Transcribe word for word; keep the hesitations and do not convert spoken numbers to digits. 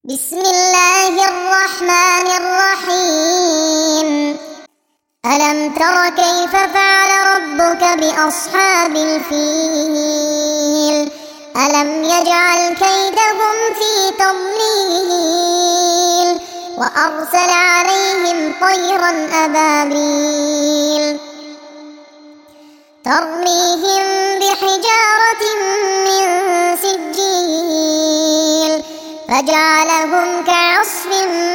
بسم الله الرحمن الرحيم. ألم تر كيف فعل ربك بأصحاب الفيل؟ ألم يجعل كيدهم في تضليل وأرسل عليهم طيرا أبابيل ترميهم بحجارة من سجيل فجعلهم كعصف